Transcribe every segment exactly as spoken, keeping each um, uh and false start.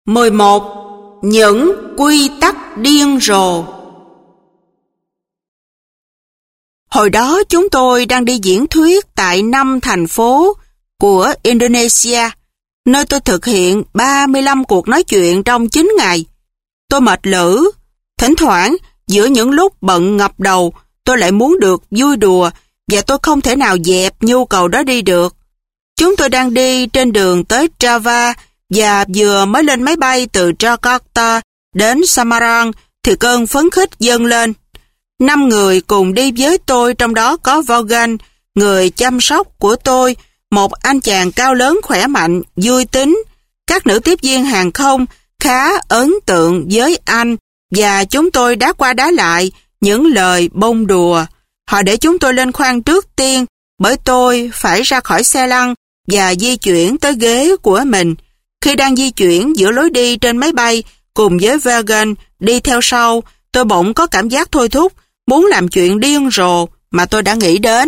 mười một. Những quy tắc điên rồ. Hồi đó chúng tôi đang đi diễn thuyết tại năm thành phố của Indonesia, nơi tôi thực hiện ba mươi lăm cuộc nói chuyện trong chín ngày. Tôi mệt lử. Thỉnh thoảng, giữa những lúc bận ngập đầu, tôi lại muốn được vui đùa và tôi không thể nào dẹp nhu cầu đó đi được. Chúng tôi đang đi trên đường tới Java và vừa mới lên máy bay từ Jakarta đến Semarang thì cơn phấn khích dâng lên. Năm người cùng đi với tôi, trong đó có Vaughan, người chăm sóc của tôi, một anh chàng cao lớn khỏe mạnh, vui tính. Các nữ tiếp viên hàng không khá ấn tượng với anh và chúng tôi đá qua đá lại những lời bông đùa. Họ để chúng tôi lên khoang trước tiên bởi tôi phải ra khỏi xe lăn và di chuyển tới ghế của mình. Khi đang di chuyển giữa lối đi trên máy bay cùng với Vaughan đi theo sau, tôi bỗng có cảm giác thôi thúc muốn làm chuyện điên rồ mà tôi đã nghĩ đến.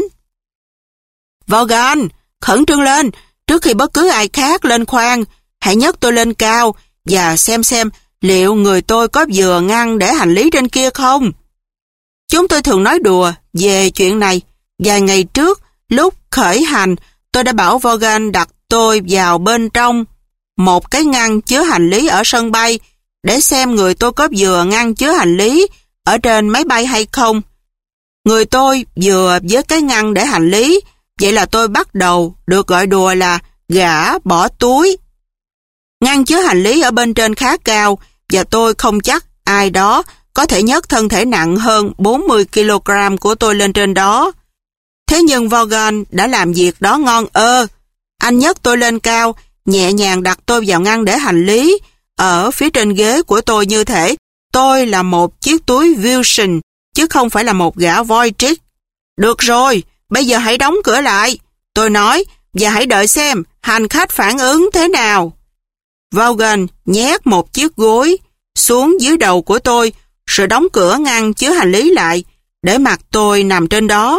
Vaughan, khẩn trương lên, trước khi bất cứ ai khác lên khoang, hãy nhấc tôi lên cao và xem xem liệu người tôi có vừa ngăn để hành lý trên kia không. Chúng tôi thường nói đùa về chuyện này. Vài ngày trước, lúc khởi hành, tôi đã bảo Vaughan đặt tôi vào bên trong một cái ngăn chứa hành lý ở sân bay để xem người tôi có vừa ngăn chứa hành lý ở trên máy bay hay không. Người tôi vừa với cái ngăn để hành lý, vậy là tôi bắt đầu được gọi đùa là gã bỏ túi. Ngăn chứa hành lý ở bên trên khá cao và tôi không chắc ai đó có thể nhấc thân thể nặng hơn bốn mươi ki lô gam của tôi lên trên đó. Thế nhưng Vaughan đã làm việc đó ngon ơ. Anh nhấc tôi lên cao, nhẹ nhàng đặt tôi vào ngăn để hành lý ở phía trên ghế của tôi, như thể tôi là một chiếc túi Wilson chứ không phải là một gã Voyage. Được rồi, bây giờ hãy đóng cửa lại, tôi nói, và hãy đợi xem hành khách phản ứng thế nào. Vaughan nhét một chiếc gối xuống dưới đầu của tôi, rồi đóng cửa ngăn chứa hành lý lại, để mặc tôi nằm trên đó.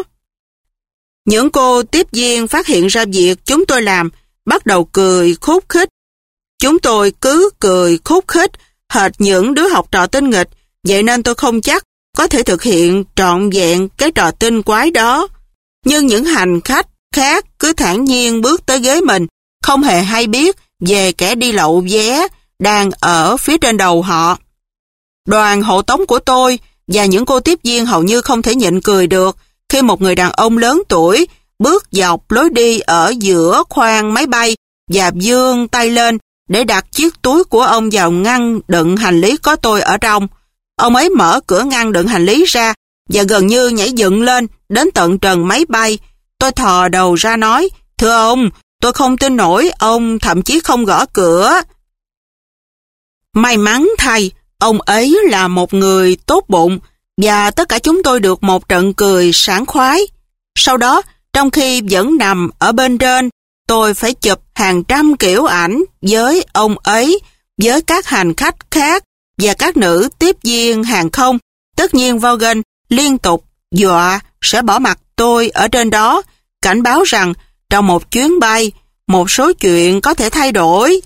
Những cô tiếp viên phát hiện ra việc chúng tôi làm, bắt đầu cười khúc khích. Chúng tôi cứ cười khúc khích, hệt những đứa học trò tinh nghịch, vậy nên tôi không chắc có thể thực hiện trọn vẹn cái trò tinh quái đó. Nhưng những hành khách khác cứ thản nhiên bước tới ghế mình, không hề hay biết về kẻ đi lậu vé đang ở phía trên đầu họ. Đoàn hộ tống của tôi và những cô tiếp viên hầu như không thể nhịn cười được khi một người đàn ông lớn tuổi bước dọc lối đi ở giữa khoang máy bay và vươn tay lên để đặt chiếc túi của ông vào ngăn đựng hành lý có tôi ở trong. Ông ấy mở cửa ngăn đựng hành lý ra và gần như nhảy dựng lên đến tận trần máy bay. Tôi thò đầu ra nói, thưa ông, tôi không tin nổi, ông thậm chí không gõ cửa. May mắn thay, ông ấy là một người tốt bụng và tất cả chúng tôi được một trận cười sảng khoái. Sau đó, trong khi vẫn nằm ở bên trên, tôi phải chụp hàng trăm kiểu ảnh với ông ấy, với các hành khách khác và các nữ tiếp viên hàng không. Tất nhiên Vaughan liên tục dọa sẽ bỏ mặc tôi ở trên đó, cảnh báo rằng trong một chuyến bay, một số chuyện có thể thay đổi.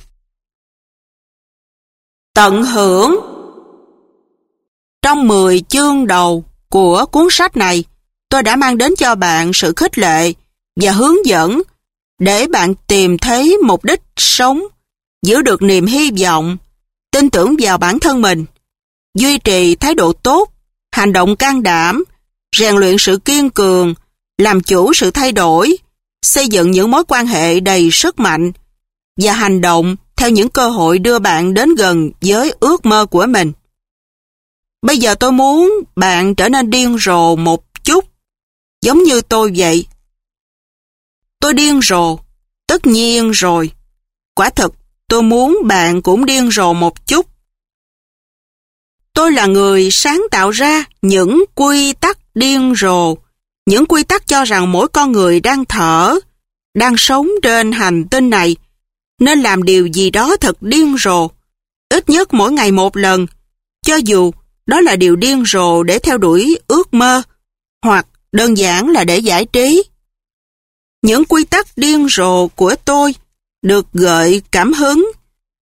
Tận hưởng. Trong mười chương đầu của cuốn sách này, tôi đã mang đến cho bạn sự khích lệ và hướng dẫn để bạn tìm thấy mục đích sống, giữ được niềm hy vọng, tin tưởng vào bản thân mình, duy trì thái độ tốt, hành động can đảm, rèn luyện sự kiên cường, làm chủ sự thay đổi, xây dựng những mối quan hệ đầy sức mạnh và hành động theo những cơ hội đưa bạn đến gần với ước mơ của mình. Bây giờ tôi muốn bạn trở nên điên rồ một chút, giống như tôi vậy. Tôi điên rồ, tất nhiên rồi. Quả thực, tôi muốn bạn cũng điên rồ một chút. Tôi là người sáng tạo ra những quy tắc điên rồ, những quy tắc cho rằng mỗi con người đang thở, đang sống trên hành tinh này, nên làm điều gì đó thật điên rồ, ít nhất mỗi ngày một lần, cho dù đó là điều điên rồ để theo đuổi ước mơ, hoặc đơn giản là để giải trí. Những quy tắc điên rồ của tôi được gợi cảm hứng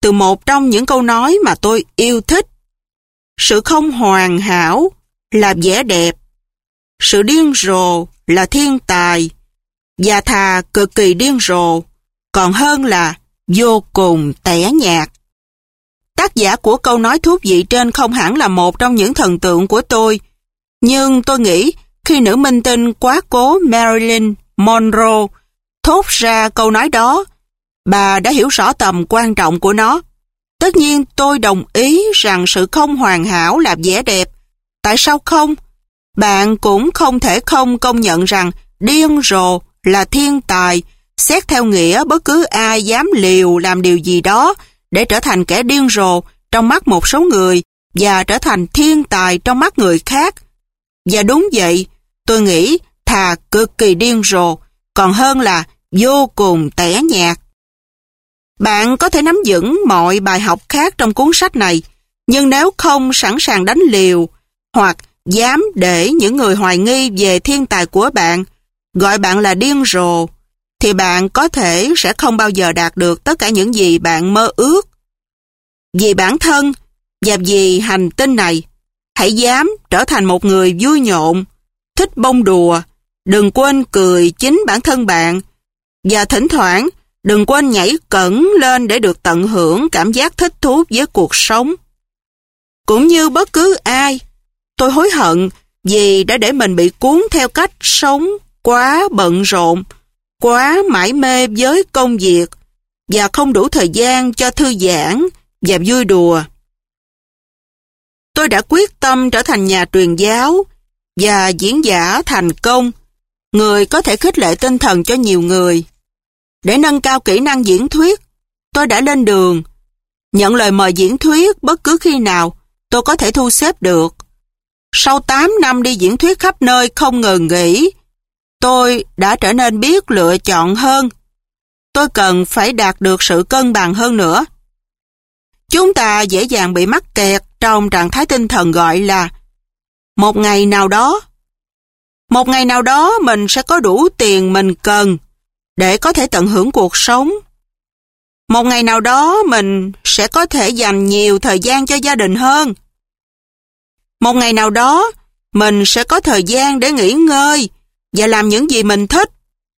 từ một trong những câu nói mà tôi yêu thích. Sự không hoàn hảo là vẻ đẹp, sự điên rồ là thiên tài, và thà cực kỳ điên rồ còn hơn là vô cùng tẻ nhạt. Tác giả của câu nói thú vị trên không hẳn là một trong những thần tượng của tôi, nhưng tôi nghĩ khi nữ minh tinh quá cố Marilyn Monroe thốt ra câu nói đó, bà đã hiểu rõ tầm quan trọng của nó. Tất nhiên tôi đồng ý rằng sự không hoàn hảo là vẻ đẹp. Tại sao không? Bạn cũng không thể không công nhận rằng điên rồ là thiên tài, xét theo nghĩa bất cứ ai dám liều làm điều gì đó để trở thành kẻ điên rồ trong mắt một số người và trở thành thiên tài trong mắt người khác. Và đúng vậy, tôi nghĩ thà cực kỳ điên rồ còn hơn là vô cùng tẻ nhạt. Bạn có thể nắm vững mọi bài học khác trong cuốn sách này, nhưng nếu không sẵn sàng đánh liều hoặc dám để những người hoài nghi về thiên tài của bạn gọi bạn là điên rồ, thì bạn có thể sẽ không bao giờ đạt được tất cả những gì bạn mơ ước. Vì bản thân và vì hành tinh này, hãy dám trở thành một người vui nhộn, thích bông đùa, đừng quên cười chính bản thân bạn, và thỉnh thoảng đừng quên nhảy cẫng lên để được tận hưởng cảm giác thích thú với cuộc sống. Cũng như bất cứ ai, tôi hối hận vì đã để mình bị cuốn theo cách sống quá bận rộn, quá mải mê với công việc và không đủ thời gian cho thư giãn và vui đùa. Tôi đã quyết tâm trở thành nhà truyền giáo và diễn giả thành công, người có thể khích lệ tinh thần cho nhiều người. Để nâng cao kỹ năng diễn thuyết, tôi đã lên đường, nhận lời mời diễn thuyết bất cứ khi nào tôi có thể thu xếp được. Sau tám năm đi diễn thuyết khắp nơi không ngừng nghỉ, tôi đã trở nên biết lựa chọn hơn. Tôi cần phải đạt được sự cân bằng hơn nữa. Chúng ta dễ dàng bị mắc kẹt trong trạng thái tinh thần gọi là một ngày nào đó. Một ngày nào đó mình sẽ có đủ tiền mình cần để có thể tận hưởng cuộc sống. Một ngày nào đó mình sẽ có thể dành nhiều thời gian cho gia đình hơn. Một ngày nào đó mình sẽ có thời gian để nghỉ ngơi và làm những gì mình thích.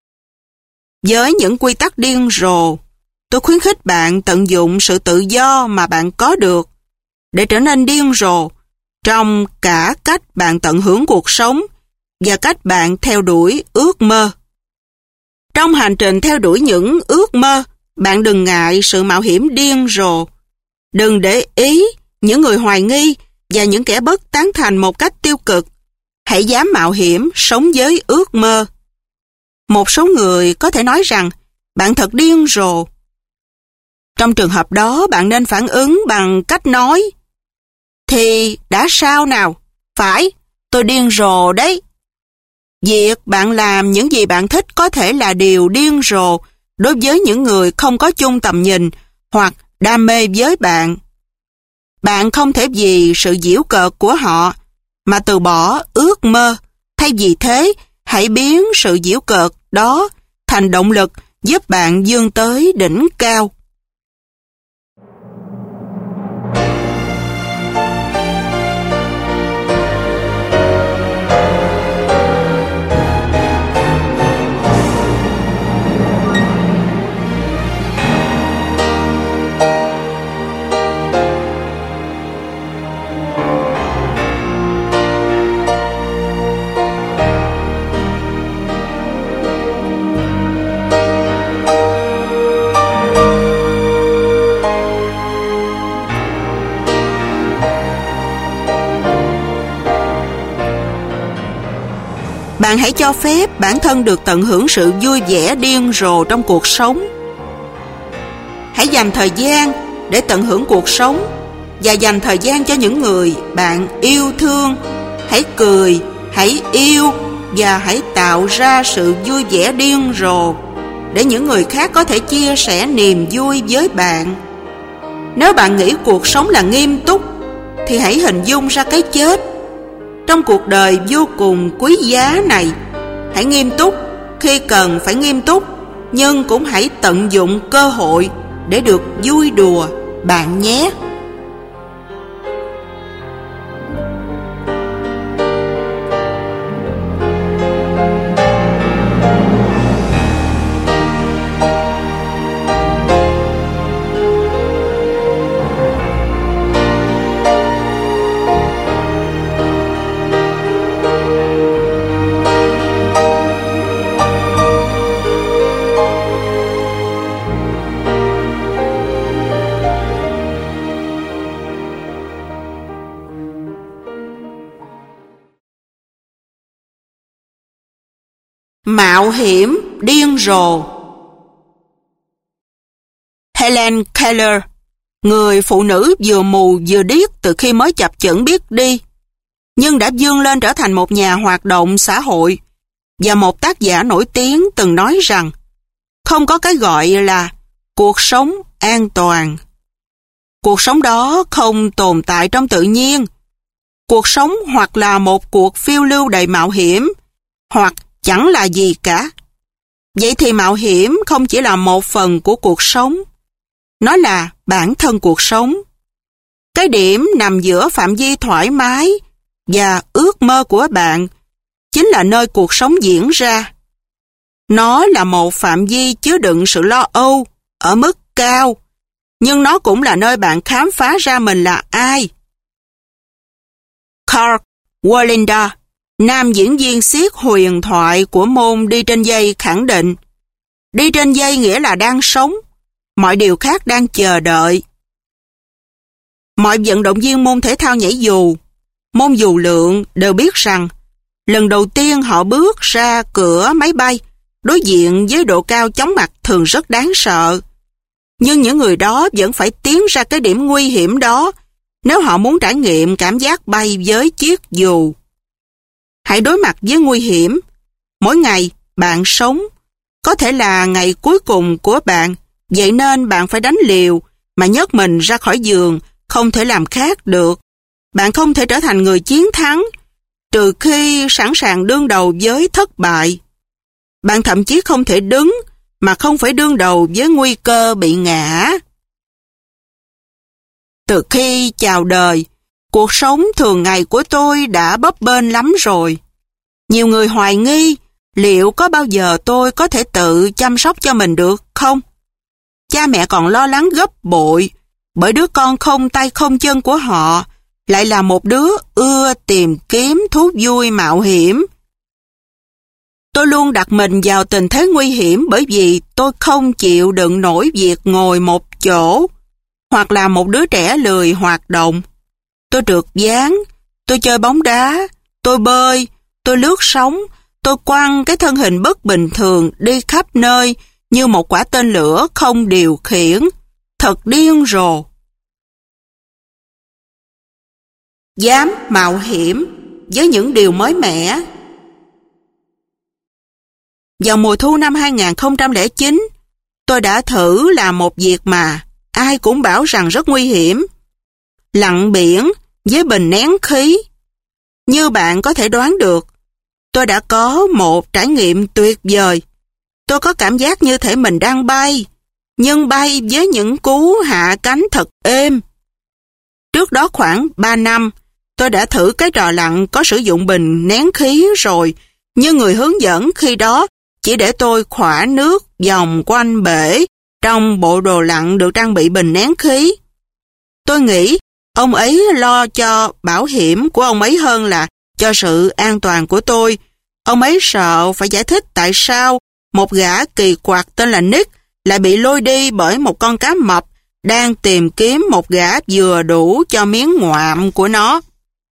Với những quy tắc điên rồ, tôi khuyến khích bạn tận dụng sự tự do mà bạn có được để trở nên điên rồ trong cả cách bạn tận hưởng cuộc sống và cách bạn theo đuổi ước mơ. Trong hành trình theo đuổi những ước mơ, bạn đừng ngại sự mạo hiểm điên rồ. Đừng để ý những người hoài nghi và những kẻ bất tán thành một cách tiêu cực. Hãy dám mạo hiểm sống với ước mơ. Một số người có thể nói rằng bạn thật điên rồ. Trong trường hợp đó, bạn nên phản ứng bằng cách nói: thì đã sao nào? Phải, tôi điên rồ đấy. Việc bạn làm những gì bạn thích có thể là điều điên rồ đối với những người không có chung tầm nhìn hoặc đam mê với bạn. Bạn không thể vì sự giễu cợt của họ mà từ bỏ ước mơ. Thay vì thế, hãy biến sự giễu cợt đó thành động lực giúp bạn vươn tới đỉnh cao. Bạn hãy cho phép bản thân được tận hưởng sự vui vẻ điên rồ trong cuộc sống. Hãy dành thời gian để tận hưởng cuộc sống và dành thời gian cho những người bạn yêu thương. Hãy cười, hãy yêu và hãy tạo ra sự vui vẻ điên rồ để những người khác có thể chia sẻ niềm vui với bạn. Nếu bạn nghĩ cuộc sống là nghiêm túc thì hãy hình dung ra cái chết. Trong cuộc đời vô cùng quý giá này, hãy nghiêm túc khi cần phải nghiêm túc, nhưng cũng hãy tận dụng cơ hội để được vui đùa bạn nhé. Mạo hiểm điên rồ. Helen Keller, người phụ nữ vừa mù vừa điếc từ khi mới chập chững biết đi, nhưng đã vươn lên trở thành một nhà hoạt động xã hội và một tác giả nổi tiếng, từng nói rằng không có cái gọi là cuộc sống an toàn. Cuộc sống đó không tồn tại trong tự nhiên. Cuộc sống hoặc là một cuộc phiêu lưu đầy mạo hiểm, hoặc chẳng là gì cả. Vậy thì mạo hiểm không chỉ là một phần của cuộc sống, nó là bản thân cuộc sống. Cái điểm nằm giữa phạm vi thoải mái và ước mơ của bạn chính là nơi cuộc sống diễn ra. Nó là một phạm vi chứa đựng sự lo âu ở mức cao, nhưng nó cũng là nơi bạn khám phá ra mình là ai. Kirk Wallinder, nam diễn viên xiếc huyền thoại của môn đi trên dây, khẳng định: đi trên dây nghĩa là đang sống, mọi điều khác đang chờ đợi. Mọi vận động viên môn thể thao nhảy dù, môn dù lượn đều biết rằng lần đầu tiên họ bước ra cửa máy bay, đối diện với độ cao chóng mặt thường rất đáng sợ. Nhưng những người đó vẫn phải tiến ra cái điểm nguy hiểm đó nếu họ muốn trải nghiệm cảm giác bay với chiếc dù. Hãy đối mặt với nguy hiểm. Mỗi ngày bạn sống có thể là ngày cuối cùng của bạn, vậy nên bạn phải đánh liều mà nhấc mình ra khỏi giường, không thể làm khác được. Bạn không thể trở thành người chiến thắng trừ khi sẵn sàng đương đầu với thất bại. Bạn thậm chí không thể đứng mà không phải đương đầu với nguy cơ bị ngã. Từ khi chào đời, cuộc sống thường ngày của tôi đã bấp bênh lắm rồi. Nhiều người hoài nghi liệu có bao giờ tôi có thể tự chăm sóc cho mình được không? Cha mẹ còn lo lắng gấp bội bởi đứa con không tay không chân của họ lại là một đứa ưa tìm kiếm thú vui mạo hiểm. Tôi luôn đặt mình vào tình thế nguy hiểm bởi vì tôi không chịu đựng nổi việc ngồi một chỗ hoặc là một đứa trẻ lười hoạt động. Tôi trượt ván, tôi chơi bóng đá, tôi bơi, tôi lướt sóng, tôi quăng cái thân hình bất bình thường đi khắp nơi như một quả tên lửa không điều khiển. Thật điên rồ. Dám mạo hiểm với những điều mới mẻ. Vào mùa thu năm hai nghìn không trăm lẻ chín, tôi đã thử làm một việc mà ai cũng bảo rằng rất nguy hiểm. Lặn biển với bình nén khí. Như bạn có thể đoán được, tôi đã có một trải nghiệm tuyệt vời. Tôi có cảm giác như thể mình đang bay, nhưng bay với những cú hạ cánh thật êm. Trước đó khoảng ba năm, tôi đã thử cái trò lặn có sử dụng bình nén khí rồi, nhưng người hướng dẫn khi đó chỉ để tôi khỏa nước vòng quanh bể trong bộ đồ lặn được trang bị bình nén khí. Tôi nghĩ ông ấy lo cho bảo hiểm của ông ấy hơn là cho sự an toàn của tôi. Ông ấy sợ phải giải thích tại sao một gã kỳ quặc tên là Nick lại bị lôi đi bởi một con cá mập đang tìm kiếm một gã vừa đủ cho miếng ngoạm của nó.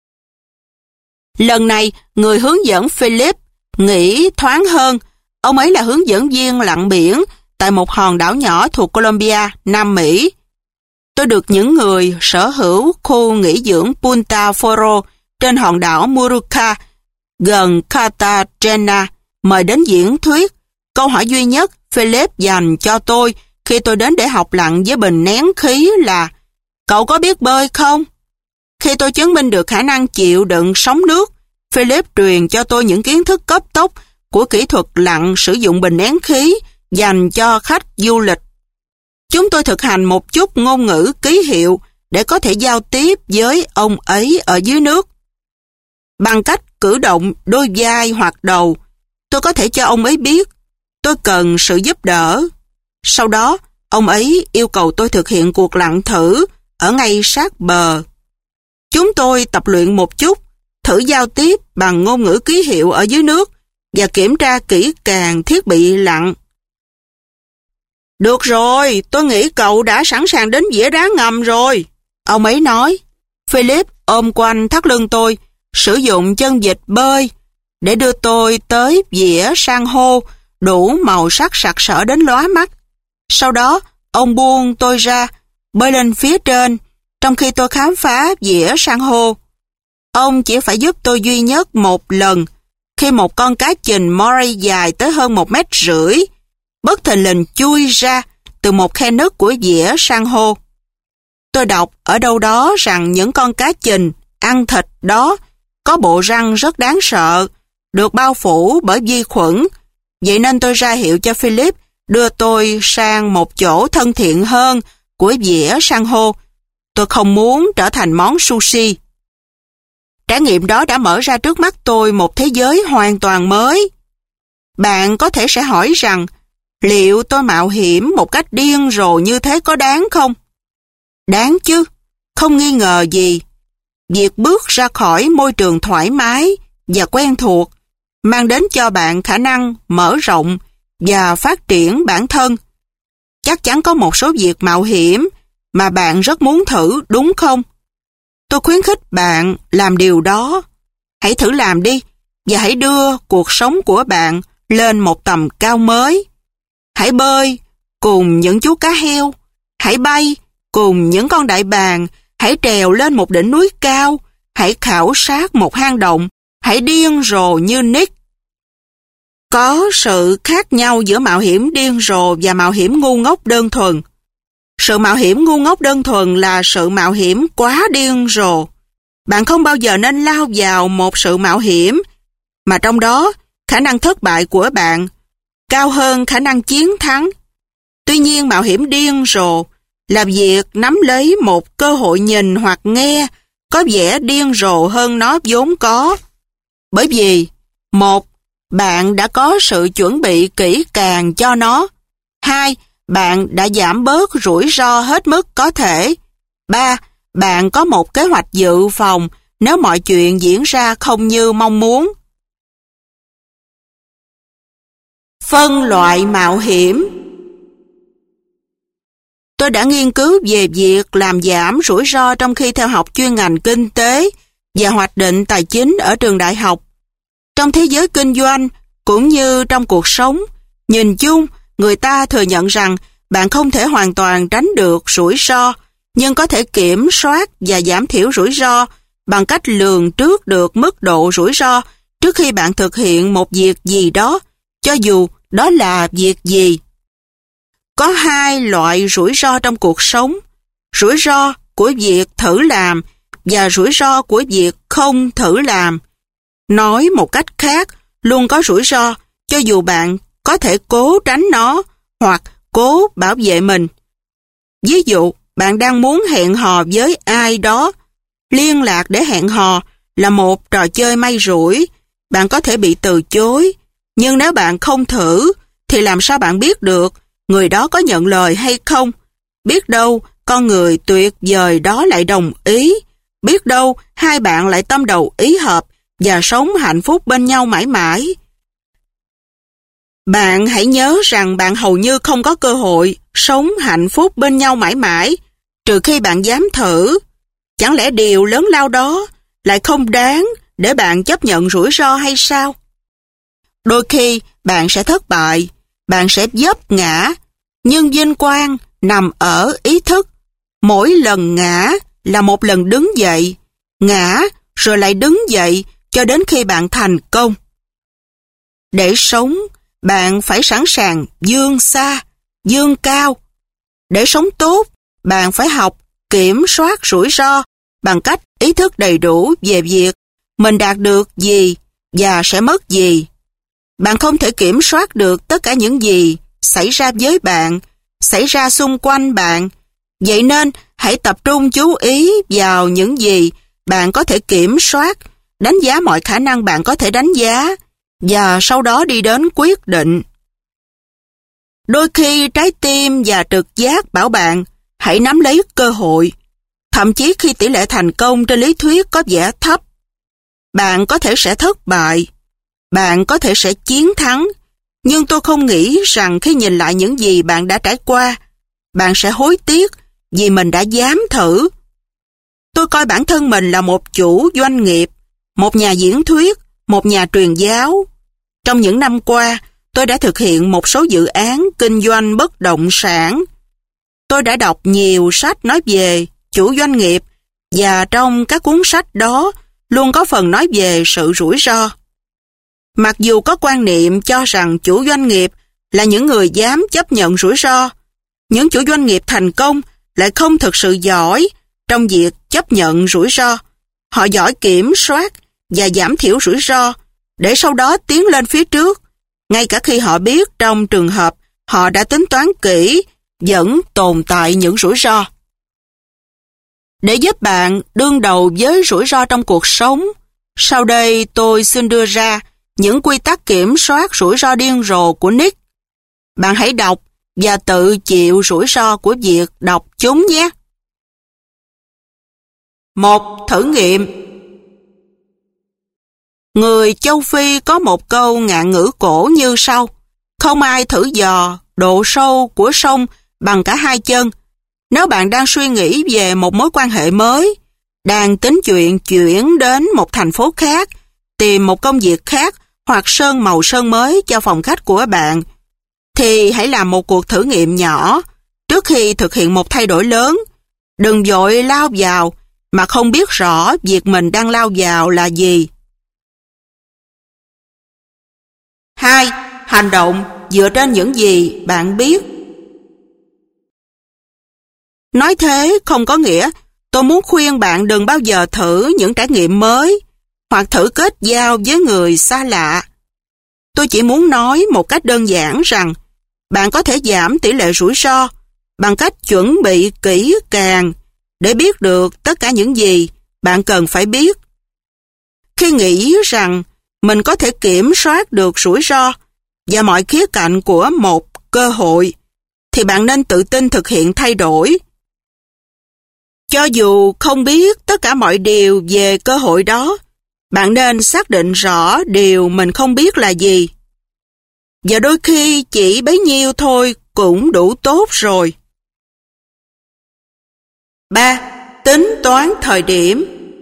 Lần này, người hướng dẫn Philip nghĩ thoáng hơn. Ông ấy là hướng dẫn viên lặn biển tại một hòn đảo nhỏ thuộc Colombia, Nam Mỹ. Tôi được những người sở hữu khu nghỉ dưỡng Punta Foro trên hòn đảo Muruca, gần Cartagena, mời đến diễn thuyết. Câu hỏi duy nhất Philip dành cho tôi khi tôi đến để học lặn với bình nén khí là: cậu có biết bơi không? Khi tôi chứng minh được khả năng chịu đựng sóng nước, Philip truyền cho tôi những kiến thức cấp tốc của kỹ thuật lặn sử dụng bình nén khí dành cho khách du lịch. Chúng tôi thực hành một chút ngôn ngữ ký hiệu để có thể giao tiếp với ông ấy ở dưới nước. Bằng cách cử động đôi vai hoặc đầu, tôi có thể cho ông ấy biết tôi cần sự giúp đỡ. Sau đó, ông ấy yêu cầu tôi thực hiện cuộc lặn thử ở ngay sát bờ. Chúng tôi tập luyện một chút, thử giao tiếp bằng ngôn ngữ ký hiệu ở dưới nước và kiểm tra kỹ càng thiết bị lặn. Được rồi, tôi nghĩ cậu đã sẵn sàng đến vỉa đá ngầm rồi. Ông ấy nói. Philip ôm quanh thắt lưng tôi, sử dụng chân vịt bơi để đưa tôi tới vỉa san hô đủ màu sắc sặc sỡ đến lóa mắt. Sau đó, ông buông tôi ra, bơi lên phía trên, trong khi tôi khám phá vỉa san hô. Ông chỉ phải giúp tôi duy nhất một lần, khi một con cá chình moray dài tới hơn một mét rưỡi, bất thình lình chui ra từ một khe nứt của vỉa san hô. Tôi đọc ở đâu đó rằng những con cá chình ăn thịt đó có bộ răng rất đáng sợ, được bao phủ bởi vi khuẩn. Vậy nên tôi ra hiệu cho Philip đưa tôi sang một chỗ thân thiện hơn của vỉa san hô. Tôi không muốn trở thành món sushi. Trải nghiệm đó đã mở ra trước mắt tôi một thế giới hoàn toàn mới. Bạn có thể sẽ hỏi rằng, liệu tôi mạo hiểm một cách điên rồ như thế có đáng không? Đáng chứ, không nghi ngờ gì. Việc bước ra khỏi môi trường thoải mái và quen thuộc mang đến cho bạn khả năng mở rộng và phát triển bản thân. Chắc chắn có một số việc mạo hiểm mà bạn rất muốn thử, đúng không? Tôi khuyến khích bạn làm điều đó. Hãy thử làm đi và hãy đưa cuộc sống của bạn lên một tầm cao mới. Hãy bơi cùng những chú cá heo. Hãy bay cùng những con đại bàng. Hãy trèo lên một đỉnh núi cao. Hãy khảo sát một hang động. Hãy điên rồ như Nick. Có sự khác nhau giữa mạo hiểm điên rồ và mạo hiểm ngu ngốc đơn thuần. Sự mạo hiểm ngu ngốc đơn thuần là sự mạo hiểm quá điên rồ. Bạn không bao giờ nên lao vào một sự mạo hiểm mà trong đó khả năng thất bại của bạn cao hơn khả năng chiến thắng. Tuy nhiên, mạo hiểm điên rồ là việc nắm lấy một cơ hội nhìn hoặc nghe có vẻ điên rồ hơn nó vốn có. Bởi vì, một, bạn đã có sự chuẩn bị kỹ càng cho nó. Hai, bạn đã giảm bớt rủi ro hết mức có thể. Ba, bạn có một kế hoạch dự phòng nếu mọi chuyện diễn ra không như mong muốn. Phân loại mạo hiểm. Tôi đã nghiên cứu về việc làm giảm rủi ro trong khi theo học chuyên ngành kinh tế và hoạch định tài chính ở trường đại học. Trong thế giới kinh doanh cũng như trong cuộc sống, nhìn chung, người ta thừa nhận rằng bạn không thể hoàn toàn tránh được rủi ro, nhưng có thể kiểm soát và giảm thiểu rủi ro bằng cách lường trước được mức độ rủi ro trước khi bạn thực hiện một việc gì đó, cho dù đó là việc gì. Có hai loại rủi ro trong cuộc sống: rủi ro của việc thử làm và rủi ro của việc không thử làm. Nói một cách khác, luôn có rủi ro cho dù bạn có thể cố tránh nó hoặc cố bảo vệ mình. Ví dụ, bạn đang muốn hẹn hò với ai đó. Liên lạc để hẹn hò là một trò chơi may rủi. Bạn có thể bị từ chối. Nhưng nếu bạn không thử, thì làm sao bạn biết được người đó có nhận lời hay không? Biết đâu con người tuyệt vời đó lại đồng ý. Biết đâu hai bạn lại tâm đầu ý hợp và sống hạnh phúc bên nhau mãi mãi. Bạn hãy nhớ rằng bạn hầu như không có cơ hội sống hạnh phúc bên nhau mãi mãi, trừ khi bạn dám thử. Chẳng lẽ điều lớn lao đó lại không đáng để bạn chấp nhận rủi ro hay sao? Đôi khi bạn sẽ thất bại, bạn sẽ vấp ngã, nhưng vinh quang nằm ở ý thức. Mỗi lần ngã là một lần đứng dậy, ngã rồi lại đứng dậy cho đến khi bạn thành công. Để sống, bạn phải sẵn sàng vươn xa, vươn cao. Để sống tốt, bạn phải học kiểm soát rủi ro bằng cách ý thức đầy đủ về việc mình đạt được gì và sẽ mất gì. Bạn không thể kiểm soát được tất cả những gì xảy ra với bạn, xảy ra xung quanh bạn. Vậy nên, hãy tập trung chú ý vào những gì bạn có thể kiểm soát, đánh giá mọi khả năng bạn có thể đánh giá, và sau đó đi đến quyết định. Đôi khi trái tim và trực giác bảo bạn hãy nắm lấy cơ hội, thậm chí khi tỷ lệ thành công trên lý thuyết có vẻ thấp. Bạn có thể sẽ thất bại, bạn có thể sẽ chiến thắng, nhưng tôi không nghĩ rằng khi nhìn lại những gì bạn đã trải qua, bạn sẽ hối tiếc vì mình đã dám thử. Tôi coi bản thân mình là một chủ doanh nghiệp, một nhà diễn thuyết, một nhà truyền giáo. Trong những năm qua, tôi đã thực hiện một số dự án kinh doanh bất động sản. Tôi đã đọc nhiều sách nói về chủ doanh nghiệp, và trong các cuốn sách đó luôn có phần nói về sự rủi ro. Mặc dù có quan niệm cho rằng chủ doanh nghiệp là những người dám chấp nhận rủi ro, những chủ doanh nghiệp thành công lại không thực sự giỏi trong việc chấp nhận rủi ro. Họ giỏi kiểm soát và giảm thiểu rủi ro, để sau đó tiến lên phía trước, ngay cả khi họ biết trong trường hợp họ đã tính toán kỹ, vẫn tồn tại những rủi ro. Để giúp bạn đương đầu với rủi ro trong cuộc sống, sau đây tôi xin đưa ra những quy tắc kiểm soát rủi ro điên rồ của Nick. Bạn hãy đọc và tự chịu rủi ro của việc đọc chúng nhé. Một, thử nghiệm. Người châu Phi có một câu ngạn ngữ cổ như sau: không ai thử dò độ sâu của sông bằng cả hai chân. Nếu bạn đang suy nghĩ về một mối quan hệ mới, đang tính chuyện chuyển đến một thành phố khác, tìm một công việc khác hoặc sơn màu sơn mới cho phòng khách của bạn, thì hãy làm một cuộc thử nghiệm nhỏ trước khi thực hiện một thay đổi lớn. Đừng vội lao vào mà không biết rõ việc mình đang lao vào là gì. Hai, hành động dựa trên những gì bạn biết. Nói thế không có nghĩa tôi muốn khuyên bạn đừng bao giờ thử những trải nghiệm mới hoặc thử kết giao với người xa lạ. Tôi chỉ muốn nói một cách đơn giản rằng bạn có thể giảm tỷ lệ rủi ro bằng cách chuẩn bị kỹ càng để biết được tất cả những gì bạn cần phải biết. Khi nghĩ rằng mình có thể kiểm soát được rủi ro và mọi khía cạnh của một cơ hội, thì bạn nên tự tin thực hiện thay đổi. Cho dù không biết tất cả mọi điều về cơ hội đó, bạn nên xác định rõ điều mình không biết là gì. Và đôi khi chỉ bấy nhiêu thôi cũng đủ tốt rồi. Ba, tính toán thời điểm.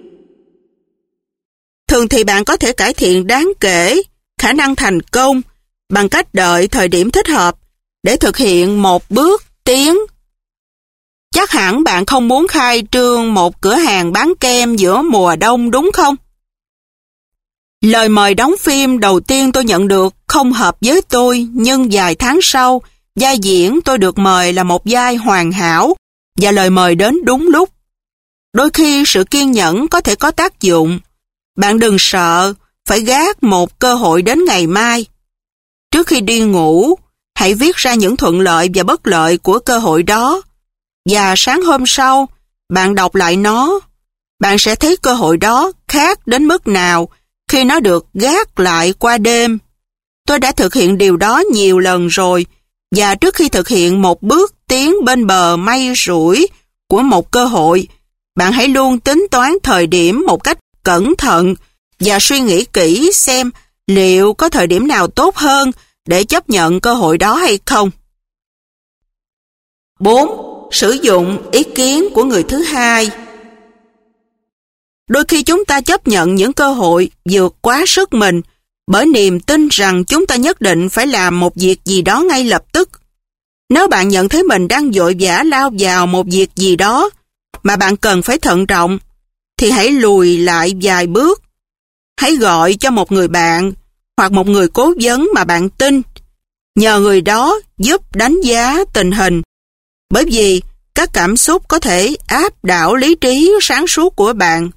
Thường thì bạn có thể cải thiện đáng kể khả năng thành công bằng cách đợi thời điểm thích hợp để thực hiện một bước tiến. Chắc hẳn bạn không muốn khai trương một cửa hàng bán kem giữa mùa đông, đúng không? Lời mời đóng phim đầu tiên tôi nhận được không hợp với tôi, nhưng vài tháng sau, vai diễn tôi được mời là một vai hoàn hảo và lời mời đến đúng lúc. Đôi khi sự kiên nhẫn có thể có tác dụng. Bạn đừng sợ phải gác một cơ hội đến ngày mai. Trước khi đi ngủ, hãy viết ra những thuận lợi và bất lợi của cơ hội đó. Và sáng hôm sau, bạn đọc lại nó. Bạn sẽ thấy cơ hội đó khác đến mức nào khi nó được gác lại qua đêm. Tôi đã thực hiện điều đó nhiều lần rồi, và trước khi thực hiện một bước tiến bên bờ may rủi của một cơ hội, bạn hãy luôn tính toán thời điểm một cách cẩn thận và suy nghĩ kỹ xem liệu có thời điểm nào tốt hơn để chấp nhận cơ hội đó hay không. Bốn. Sử dụng ý kiến của người thứ hai. Đôi khi chúng ta chấp nhận những cơ hội vượt quá sức mình bởi niềm tin rằng chúng ta nhất định phải làm một việc gì đó ngay lập tức. Nếu bạn nhận thấy mình đang vội vã lao vào một việc gì đó mà bạn cần phải thận trọng, thì hãy lùi lại vài bước. Hãy gọi cho một người bạn hoặc một người cố vấn mà bạn tin. Nhờ người đó giúp đánh giá tình hình, bởi vì các cảm xúc có thể áp đảo lý trí sáng suốt của bạn.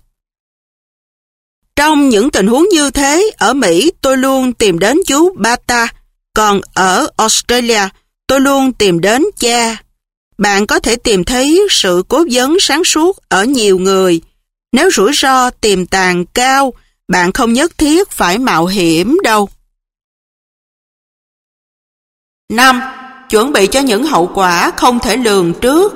Trong những tình huống như thế, ở Mỹ tôi luôn tìm đến chú Bata, còn ở Australia tôi luôn tìm đến cha. Bạn có thể tìm thấy sự cố vấn sáng suốt ở nhiều người. Nếu rủi ro tiềm tàng cao, bạn không nhất thiết phải mạo hiểm đâu. năm. Chuẩn bị cho những hậu quả không thể lường trước.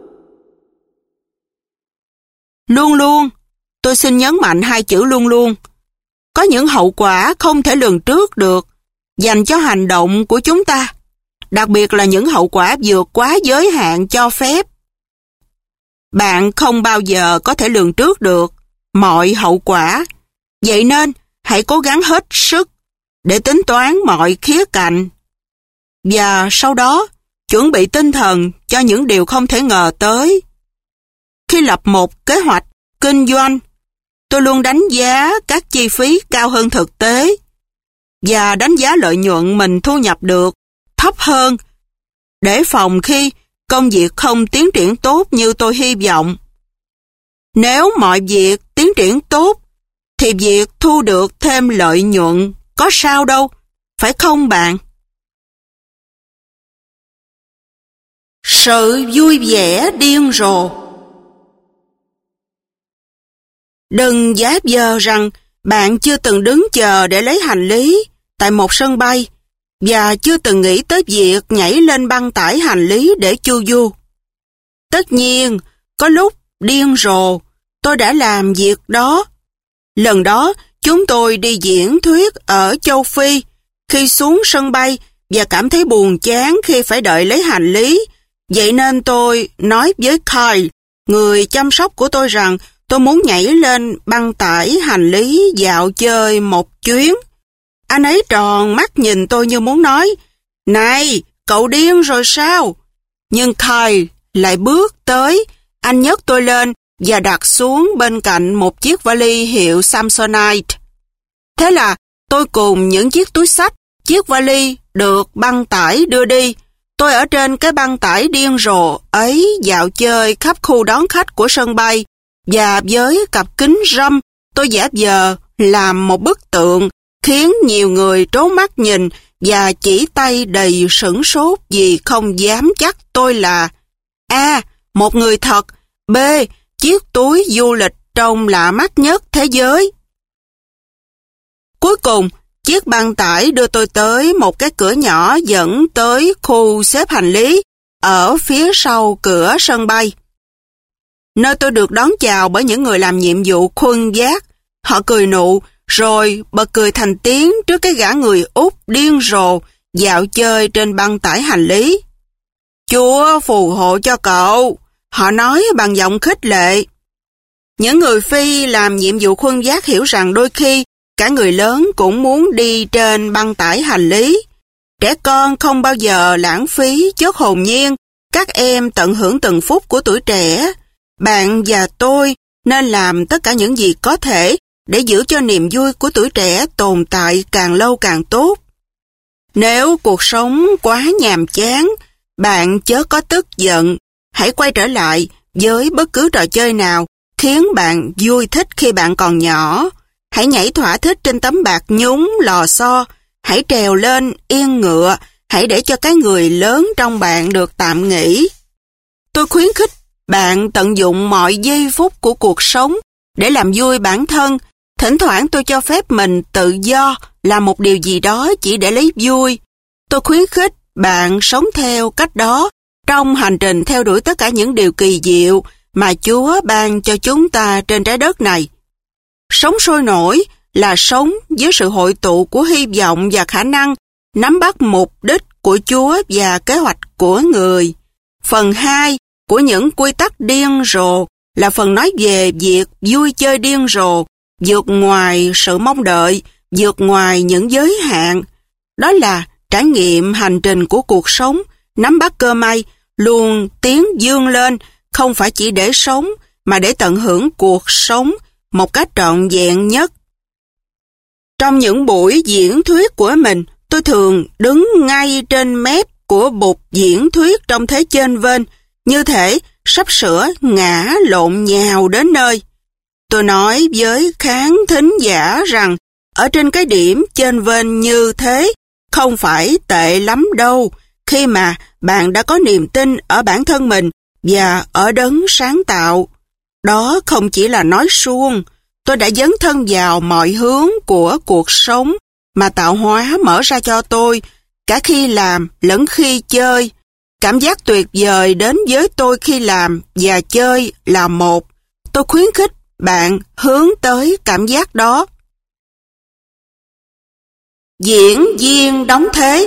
Luôn luôn, tôi xin nhấn mạnh hai chữ luôn luôn. Có những hậu quả không thể lường trước được dành cho hành động của chúng ta, đặc biệt là những hậu quả vượt quá giới hạn cho phép. Bạn không bao giờ có thể lường trước được mọi hậu quả, vậy nên hãy cố gắng hết sức để tính toán mọi khía cạnh. Và sau đó, chuẩn bị tinh thần cho những điều không thể ngờ tới. Khi lập một kế hoạch kinh doanh, tôi luôn đánh giá các chi phí cao hơn thực tế và đánh giá lợi nhuận mình thu nhập được thấp hơn để phòng khi công việc không tiến triển tốt như tôi hy vọng. Nếu mọi việc tiến triển tốt, thì việc thu được thêm lợi nhuận có sao đâu, phải không bạn? Sự vui vẻ điên rồ. Đừng giả vờ rằng bạn chưa từng đứng chờ để lấy hành lý tại một sân bay và chưa từng nghĩ tới việc nhảy lên băng tải hành lý để chu du. Tất nhiên, có lúc điên rồ, tôi đã làm việc đó. Lần đó, chúng tôi đi diễn thuyết ở châu Phi. Khi xuống sân bay và cảm thấy buồn chán khi phải đợi lấy hành lý, vậy nên tôi nói với Kyle, người chăm sóc của tôi, rằng tôi muốn nhảy lên băng tải hành lý dạo chơi một chuyến. Anh ấy tròn mắt nhìn tôi như muốn nói, này, cậu điên rồi sao? Nhưng Kyle lại bước tới, anh nhấc tôi lên và đặt xuống bên cạnh một chiếc vali hiệu Samsonite. Thế là tôi cùng những chiếc túi xách, chiếc vali được băng tải đưa đi. Tôi ở trên cái băng tải điên rồ ấy dạo chơi khắp khu đón khách của sân bay, và với cặp kính râm, tôi giả vờ làm một bức tượng khiến nhiều người trố mắt nhìn và chỉ tay đầy sửng sốt vì không dám chắc tôi là A. Một người thật, B. Chiếc túi du lịch trông lạ mắt nhất thế giới. Cuối cùng, chiếc băng tải đưa tôi tới một cái cửa nhỏ dẫn tới khu xếp hành lý ở phía sau cửa sân bay, nơi tôi được đón chào bởi những người làm nhiệm vụ khuân vác. Họ cười nụ, rồi bật cười thành tiếng trước cái gã người Úc điên rồ dạo chơi trên băng tải hành lý. Chúa phù hộ cho cậu, họ nói bằng giọng khích lệ. Những người Phi làm nhiệm vụ khuân vác hiểu rằng đôi khi cả người lớn cũng muốn đi trên băng tải hành lý. Trẻ con không bao giờ lãng phí chất hồn nhiên, các em tận hưởng từng phút của tuổi trẻ. Bạn và tôi nên làm tất cả những gì có thể để giữ cho niềm vui của tuổi trẻ tồn tại càng lâu càng tốt. Nếu cuộc sống quá nhàm chán, bạn chớ có tức giận. Hãy quay trở lại với bất cứ trò chơi nào khiến bạn vui thích khi bạn còn nhỏ. Hãy nhảy thỏa thích trên tấm bạt nhúng lò xo. Hãy trèo lên yên ngựa. Hãy để cho cái người lớn trong bạn được tạm nghỉ. Tôi khuyến khích bạn tận dụng mọi giây phút của cuộc sống để làm vui bản thân. Thỉnh thoảng tôi cho phép mình tự do làm một điều gì đó chỉ để lấy vui. Tôi khuyến khích bạn sống theo cách đó trong hành trình theo đuổi tất cả những điều kỳ diệu mà Chúa ban cho chúng ta trên trái đất này. Sống sôi nổi là sống với sự hội tụ của hy vọng và khả năng nắm bắt mục đích của Chúa và kế hoạch của người. Phần hai của những quy tắc điên rồ là phần nói về việc vui chơi điên rồ, vượt ngoài sự mong đợi, vượt ngoài những giới hạn. Đó là trải nghiệm hành trình của cuộc sống, nắm bắt cơ may, luôn tiến vươn lên, không phải chỉ để sống, mà để tận hưởng cuộc sống một cách trọn vẹn nhất. Trong những buổi diễn thuyết của mình, tôi thường đứng ngay trên mép của bục diễn thuyết trong thế chênh vênh, như thể sắp sửa ngã lộn nhào đến nơi. Tôi nói với khán thính giả rằng ở trên cái điểm chênh vênh như thế không phải tệ lắm đâu, khi mà bạn đã có niềm tin ở bản thân mình và ở đấng sáng tạo. Đó không chỉ là nói suông, tôi đã dấn thân vào mọi hướng của cuộc sống mà tạo hóa mở ra cho tôi, cả khi làm lẫn khi chơi. Cảm giác tuyệt vời đến với tôi khi làm và chơi là một. Tôi khuyến khích bạn hướng tới cảm giác đó. Diễn viên đóng thế.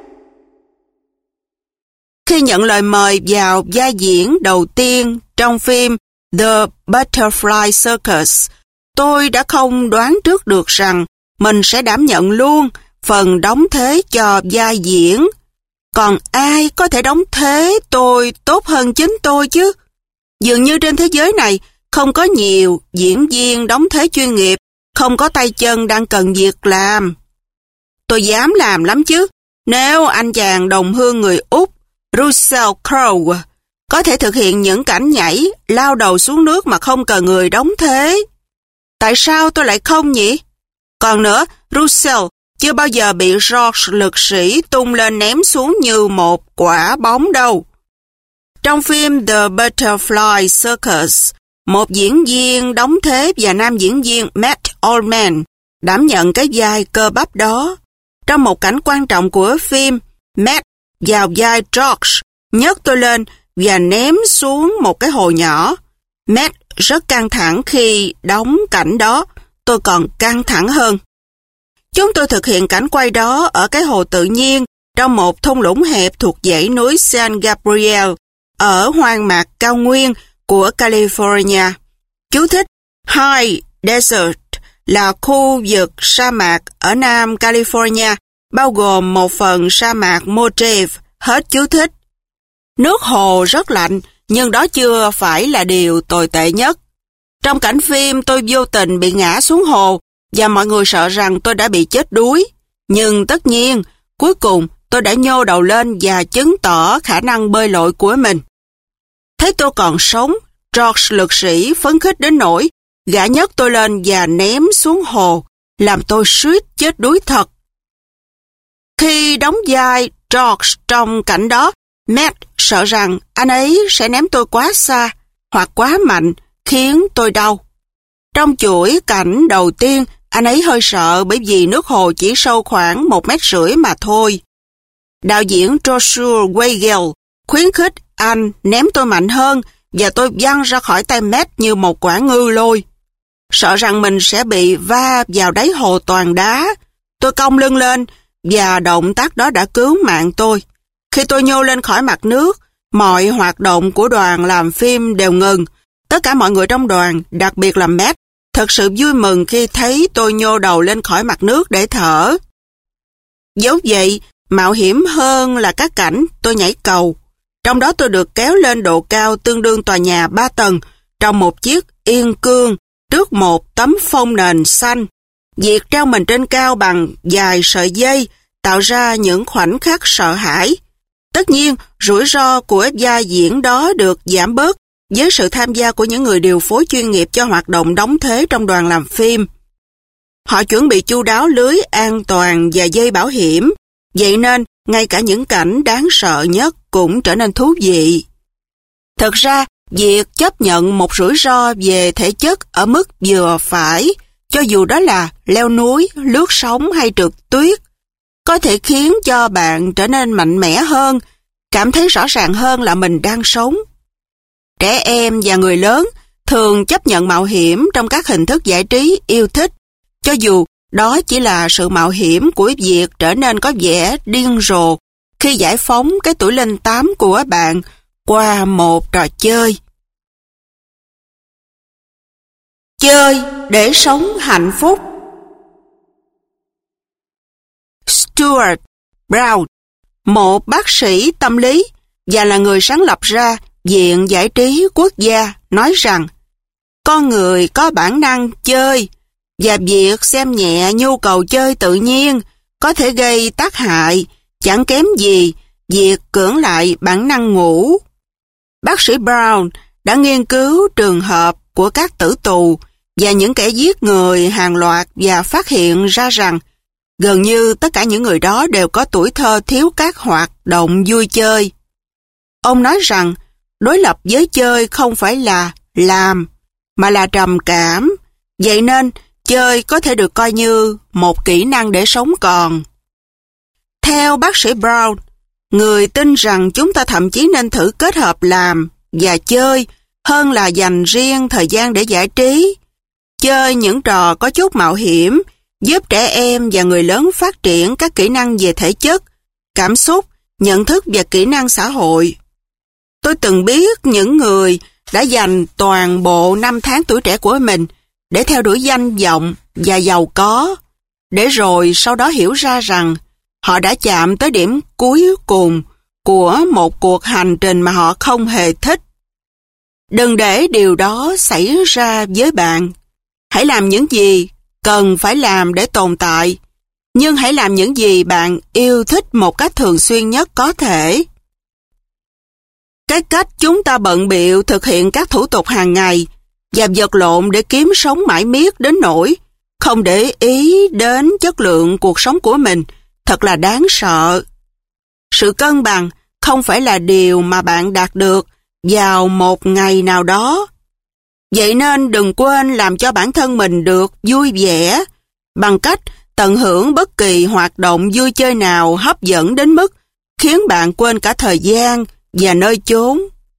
Khi nhận lời mời vào vai diễn đầu tiên trong phim The Butterfly Circus, tôi đã không đoán trước được rằng mình sẽ đảm nhận luôn phần đóng thế cho vai diễn. Còn ai có thể đóng thế tôi tốt hơn chính tôi chứ? Dường như trên thế giới này không có nhiều diễn viên đóng thế chuyên nghiệp, không có tay chân đang cần việc làm. Tôi dám làm lắm chứ, nếu anh chàng đồng hương người Úc, Russell Crowe, có thể thực hiện những cảnh nhảy, lao đầu xuống nước mà không cần người đóng thế. Tại sao tôi lại không nhỉ? Còn nữa, Russell chưa bao giờ bị George lực sĩ tung lên ném xuống như một quả bóng đâu. Trong phim The Butterfly Circus, một diễn viên đóng thế và nam diễn viên Matt Ullman đảm nhận cái vai cơ bắp đó. Trong một cảnh quan trọng của phim, Matt vào vai George nhấc tôi lên và ném xuống một cái hồ nhỏ. Matt rất căng thẳng khi đóng cảnh đó, tôi còn căng thẳng hơn. Chúng tôi thực hiện cảnh quay đó ở cái hồ tự nhiên trong một thung lũng hẹp thuộc dãy núi San Gabriel ở hoang mạc cao nguyên của California. Chú thích: High Desert là khu vực sa mạc ở Nam California, bao gồm một phần sa mạc Mojave. Hết chú thích. Nước hồ rất lạnh, nhưng đó chưa phải là điều tồi tệ nhất. Trong cảnh phim, tôi vô tình bị ngã xuống hồ và mọi người sợ rằng tôi đã bị chết đuối. Nhưng tất nhiên, cuối cùng tôi đã nhô đầu lên và chứng tỏ khả năng bơi lội của mình. Thấy tôi còn sống, George lực sĩ phấn khích đến nỗi gã nhấc tôi lên và ném xuống hồ, làm tôi suýt chết đuối thật. Khi đóng vai George trong cảnh đó, Matt sợ rằng anh ấy sẽ ném tôi quá xa hoặc quá mạnh, khiến tôi đau. Trong chuỗi cảnh đầu tiên, anh ấy hơi sợ bởi vì nước hồ chỉ sâu khoảng một mét rưỡi mà thôi. Đạo diễn Joshua Weigel khuyến khích anh ném tôi mạnh hơn và tôi văng ra khỏi tay Matt như một quả ngư lôi. Sợ rằng mình sẽ bị va vào đáy hồ toàn đá, tôi cong lưng lên và động tác đó đã cứu mạng tôi. Khi tôi nhô lên khỏi mặt nước, mọi hoạt động của đoàn làm phim đều ngừng. Tất cả mọi người trong đoàn, đặc biệt là Matt, thật sự vui mừng khi thấy tôi nhô đầu lên khỏi mặt nước để thở. Dẫu vậy, mạo hiểm hơn là các cảnh tôi nhảy cầu. Trong đó tôi được kéo lên độ cao tương đương tòa nhà ba tầng trong một chiếc yên cương trước một tấm phông nền xanh. Việc treo mình trên cao bằng vài sợi dây tạo ra những khoảnh khắc sợ hãi. Tất nhiên, rủi ro của vai diễn đó được giảm bớt với sự tham gia của những người điều phối chuyên nghiệp cho hoạt động đóng thế trong đoàn làm phim. Họ chuẩn bị chu đáo lưới an toàn và dây bảo hiểm, vậy nên ngay cả những cảnh đáng sợ nhất cũng trở nên thú vị. Thật ra, việc chấp nhận một rủi ro về thể chất ở mức vừa phải, cho dù đó là leo núi, lướt sóng hay trượt tuyết, có thể khiến cho bạn trở nên mạnh mẽ hơn, cảm thấy rõ ràng hơn là mình đang sống. Trẻ em và người lớn thường chấp nhận mạo hiểm trong các hình thức giải trí yêu thích, cho dù đó chỉ là sự mạo hiểm của việc trở nên có vẻ điên rồ khi giải phóng cái tuổi linh tám của bạn qua một trò chơi. Chơi để sống hạnh phúc. Stuart Brown, một bác sĩ tâm lý và là người sáng lập ra Viện Giải trí Quốc gia, nói rằng con người có bản năng chơi và việc xem nhẹ nhu cầu chơi tự nhiên có thể gây tác hại chẳng kém gì việc cưỡng lại bản năng ngủ. Bác sĩ Brown đã nghiên cứu trường hợp của các tử tù và những kẻ giết người hàng loạt và phát hiện ra rằng Gần như tất cả những người đó đều có tuổi thơ thiếu các hoạt động vui chơi. Ông nói rằng đối lập với chơi không phải là làm, mà là trầm cảm. Vậy nên chơi có thể được coi như một kỹ năng để sống còn. Theo bác sĩ Brown, người tin rằng chúng ta thậm chí nên thử kết hợp làm và chơi hơn là dành riêng thời gian để giải trí. Chơi những trò có chút mạo hiểm giúp trẻ em và người lớn phát triển các kỹ năng về thể chất, cảm xúc, nhận thức và kỹ năng xã hội. Tôi từng biết những người đã dành toàn bộ năm tháng tuổi trẻ của mình để theo đuổi danh vọng và giàu có, để rồi sau đó hiểu ra rằng họ đã chạm tới điểm cuối cùng của một cuộc hành trình mà họ không hề thích. Đừng để điều đó xảy ra với bạn. Hãy làm những gì cần phải làm để tồn tại, nhưng hãy làm những gì bạn yêu thích một cách thường xuyên nhất có thể. Cái cách chúng ta bận bịu thực hiện các thủ tục hàng ngày và vật lộn để kiếm sống mãi miết đến nỗi không để ý đến chất lượng cuộc sống của mình thật là đáng sợ. Sự cân bằng không phải là điều mà bạn đạt được vào một ngày nào đó. Vậy nên đừng quên làm cho bản thân mình được vui vẻ bằng cách tận hưởng bất kỳ hoạt động vui chơi nào hấp dẫn đến mức khiến bạn quên cả thời gian và nơi chốn.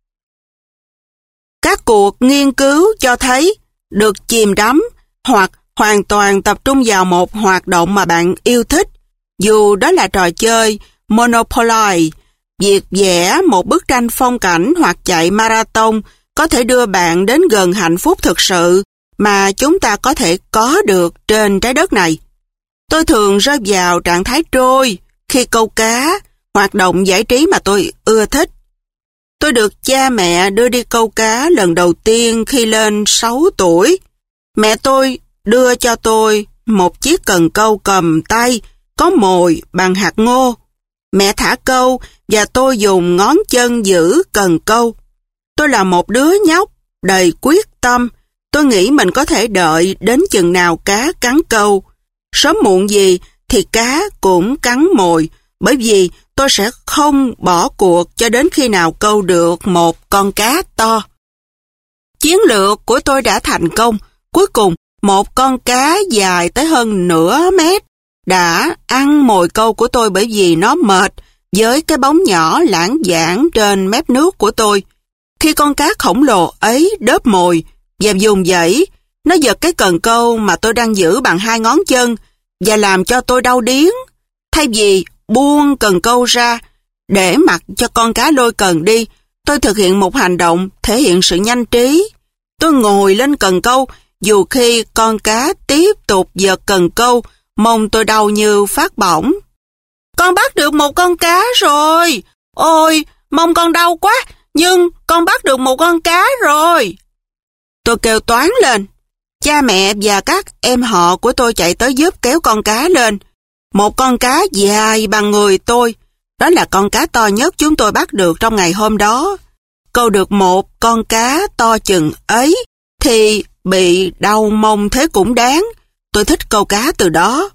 Các cuộc nghiên cứu cho thấy được chìm đắm hoặc hoàn toàn tập trung vào một hoạt động mà bạn yêu thích, dù đó là trò chơi Monopoly, việc vẽ một bức tranh phong cảnh hoặc chạy marathon có thể đưa bạn đến gần hạnh phúc thực sự mà chúng ta có thể có được trên trái đất này. Tôi thường rơi vào trạng thái trôi khi câu cá, hoạt động giải trí mà tôi ưa thích. Tôi được cha mẹ đưa đi câu cá lần đầu tiên khi lên sáu tuổi. Mẹ tôi đưa cho tôi một chiếc cần câu cầm tay có mồi bằng hạt ngô. Mẹ thả câu và tôi dùng ngón chân giữ cần câu. Tôi là một đứa nhóc đầy quyết tâm. Tôi nghĩ mình có thể đợi đến chừng nào cá cắn câu. Sớm muộn gì thì cá cũng cắn mồi, bởi vì tôi sẽ không bỏ cuộc cho đến khi nào câu được một con cá to. Chiến lược của tôi đã thành công. Cuối cùng, một con cá dài tới hơn nửa mét đã ăn mồi câu của tôi bởi vì nó mệt với cái bóng nhỏ lãng vảng trên mép nước của tôi. Khi con cá khổng lồ ấy đớp mồi và vùng vẫy, nó giật cái cần câu mà tôi đang giữ bằng hai ngón chân và làm cho tôi đau điếng. Thay vì buông cần câu ra để mặc cho con cá lôi cần đi, tôi thực hiện một hành động thể hiện sự nhanh trí. Tôi ngồi lên cần câu dù khi con cá tiếp tục giật cần câu, mông tôi đau như phát bỏng. Con bắt được một con cá rồi! Ôi, mông con đau quá, nhưng con bắt được một con cá rồi! Tôi kêu toáng lên. Cha mẹ và các em họ của tôi chạy tới giúp kéo con cá lên. Một con cá dài bằng người tôi. Đó là con cá to nhất chúng tôi bắt được trong ngày hôm đó. Câu được một con cá to chừng ấy thì bị đau mông thế cũng đáng. Tôi thích câu cá từ đó.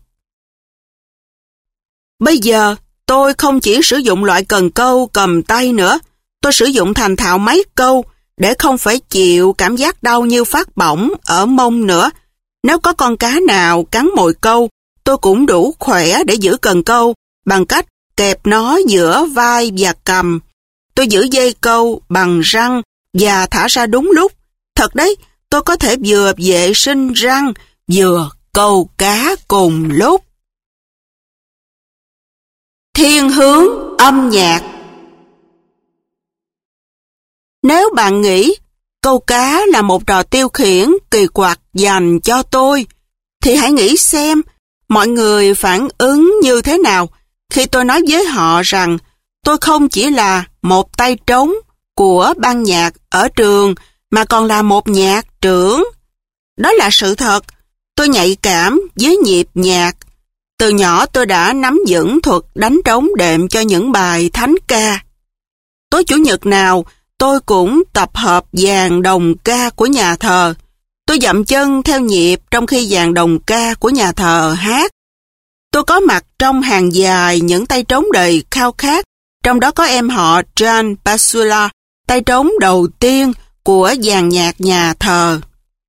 Bây giờ tôi không chỉ sử dụng loại cần câu cầm tay nữa. Tôi sử dụng thành thạo máy câu để không phải chịu cảm giác đau như phát bỏng ở mông nữa. Nếu có con cá nào cắn mồi câu, tôi cũng đủ khỏe để giữ cần câu bằng cách kẹp nó giữa vai và cầm. Tôi giữ dây câu bằng răng và thả ra đúng lúc. Thật đấy, tôi có thể vừa vệ sinh răng, vừa câu cá cùng lúc. Thiên hướng âm nhạc. Nếu bạn nghĩ câu cá là một trò tiêu khiển kỳ quặc dành cho tôi, thì hãy nghĩ xem mọi người phản ứng như thế nào khi tôi nói với họ rằng tôi không chỉ là một tay trống của ban nhạc ở trường mà còn là một nhạc trưởng. Đó là sự thật. Tôi nhạy cảm với nhịp nhạc. Từ nhỏ tôi đã nắm vững thuật đánh trống đệm cho những bài thánh ca. Tối Chủ nhật nào, tôi cũng tập hợp dàn đồng ca của nhà thờ. Tôi dậm chân theo nhịp trong khi dàn đồng ca của nhà thờ hát. Tôi có mặt trong hàng dài những tay trống đầy khao khát, trong đó có em họ John Basula, tay trống đầu tiên của dàn nhạc nhà thờ.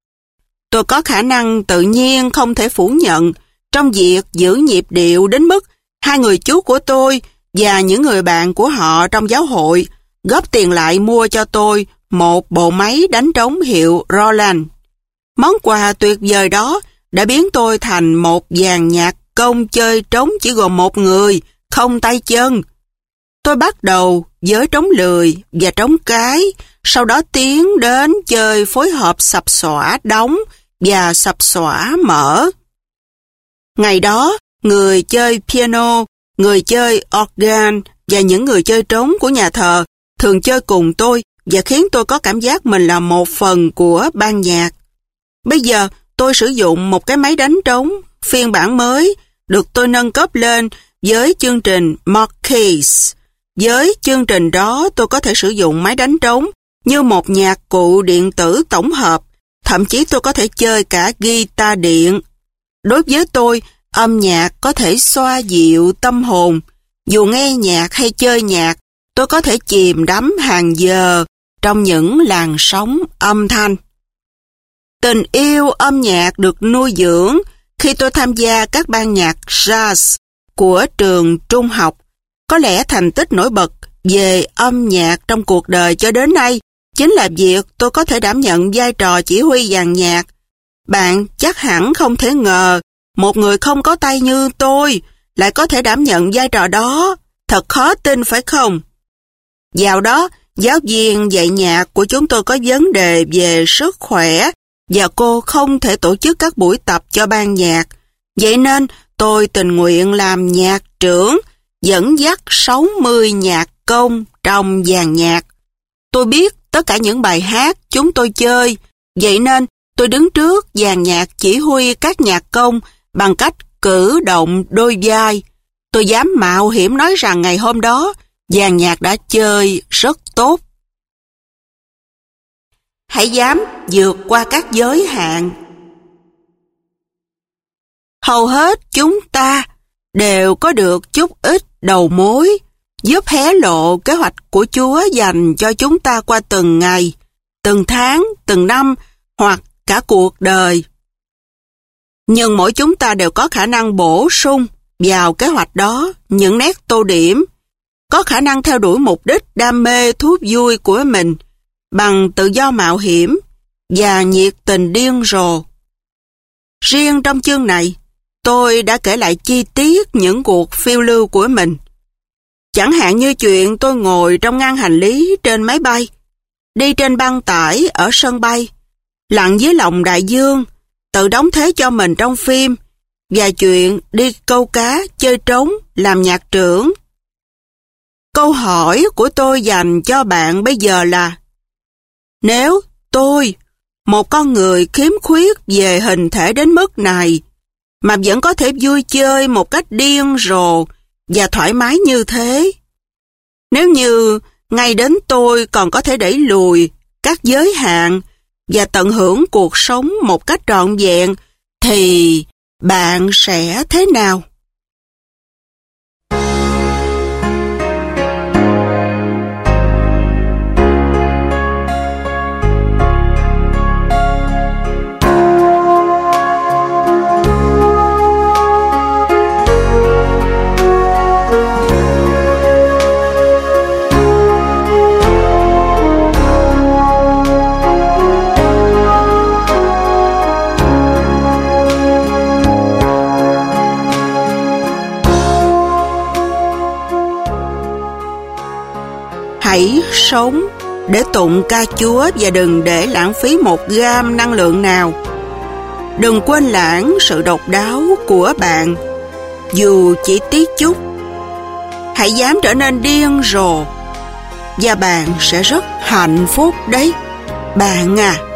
Tôi có khả năng tự nhiên không thể phủ nhận trong việc giữ nhịp điệu đến mức hai người chú của tôi và những người bạn của họ trong giáo hội góp tiền lại mua cho tôi một bộ máy đánh trống hiệu Roland. Món quà tuyệt vời đó đã biến tôi thành một dàn nhạc công chơi trống chỉ gồm một người, không tay chân. Tôi bắt đầu với trống lười và trống cái, sau đó tiến đến chơi phối hợp sập xõa đóng và sập xõa mở. Ngày đó, người chơi piano, người chơi organ và những người chơi trống của nhà thờ thường chơi cùng tôi và khiến tôi có cảm giác mình là một phần của ban nhạc. Bây giờ, tôi sử dụng một cái máy đánh trống, phiên bản mới, được tôi nâng cấp lên với chương trình Marquez. Với chương trình đó, tôi có thể sử dụng máy đánh trống như một nhạc cụ điện tử tổng hợp, thậm chí tôi có thể chơi cả guitar điện. Đối với tôi, âm nhạc có thể xoa dịu tâm hồn. Dù nghe nhạc hay chơi nhạc, tôi có thể chìm đắm hàng giờ trong những làn sóng âm thanh. Tình yêu âm nhạc được nuôi dưỡng khi tôi tham gia các ban nhạc jazz của trường trung học. Có lẽ thành tích nổi bật về âm nhạc trong cuộc đời cho đến nay chính là việc tôi có thể đảm nhận vai trò chỉ huy dàn nhạc. Bạn chắc hẳn không thể ngờ một người không có tay như tôi lại có thể đảm nhận vai trò đó. Thật khó tin phải không? Dạo đó, giáo viên dạy nhạc của chúng tôi có vấn đề về sức khỏe và cô không thể tổ chức các buổi tập cho ban nhạc. Vậy nên tôi tình nguyện làm nhạc trưởng, dẫn dắt sáu mươi nhạc công trong dàn nhạc. Tôi biết tất cả những bài hát chúng tôi chơi, vậy nên tôi đứng trước dàn nhạc chỉ huy các nhạc công bằng cách cử động đôi vai. Tôi dám mạo hiểm nói rằng ngày hôm đó, dàn nhạc đã chơi rất tốt. Hãy dám vượt qua các giới hạn. Hầu hết chúng ta đều có được chút ít đầu mối, giúp hé lộ kế hoạch của Chúa dành cho chúng ta qua từng ngày, từng tháng, từng năm hoặc cả cuộc đời. Nhưng mỗi chúng ta đều có khả năng bổ sung vào kế hoạch đó những nét tô điểm, có khả năng theo đuổi mục đích đam mê thú vui của mình bằng tự do mạo hiểm và nhiệt tình điên rồ. Riêng trong chương này, tôi đã kể lại chi tiết những cuộc phiêu lưu của mình. Chẳng hạn như chuyện tôi ngồi trong ngăn hành lý trên máy bay, đi trên băng tải ở sân bay, lặn dưới lòng đại dương, tự đóng thế cho mình trong phim, và chuyện đi câu cá, chơi trống, làm nhạc trưởng. Câu hỏi của tôi dành cho bạn bây giờ là: nếu tôi, một con người khiếm khuyết về hình thể đến mức này, mà vẫn có thể vui chơi một cách điên rồ và thoải mái như thế, nếu như ngay đến tôi còn có thể đẩy lùi các giới hạn và tận hưởng cuộc sống một cách trọn vẹn, thì bạn sẽ thế nào? Hãy sống để tụng ca Chúa và đừng để lãng phí một gam năng lượng nào. Đừng quên lãng sự độc đáo của bạn, dù chỉ tí chút. Hãy dám trở nên điên rồ, và bạn sẽ rất hạnh phúc đấy, bạn à.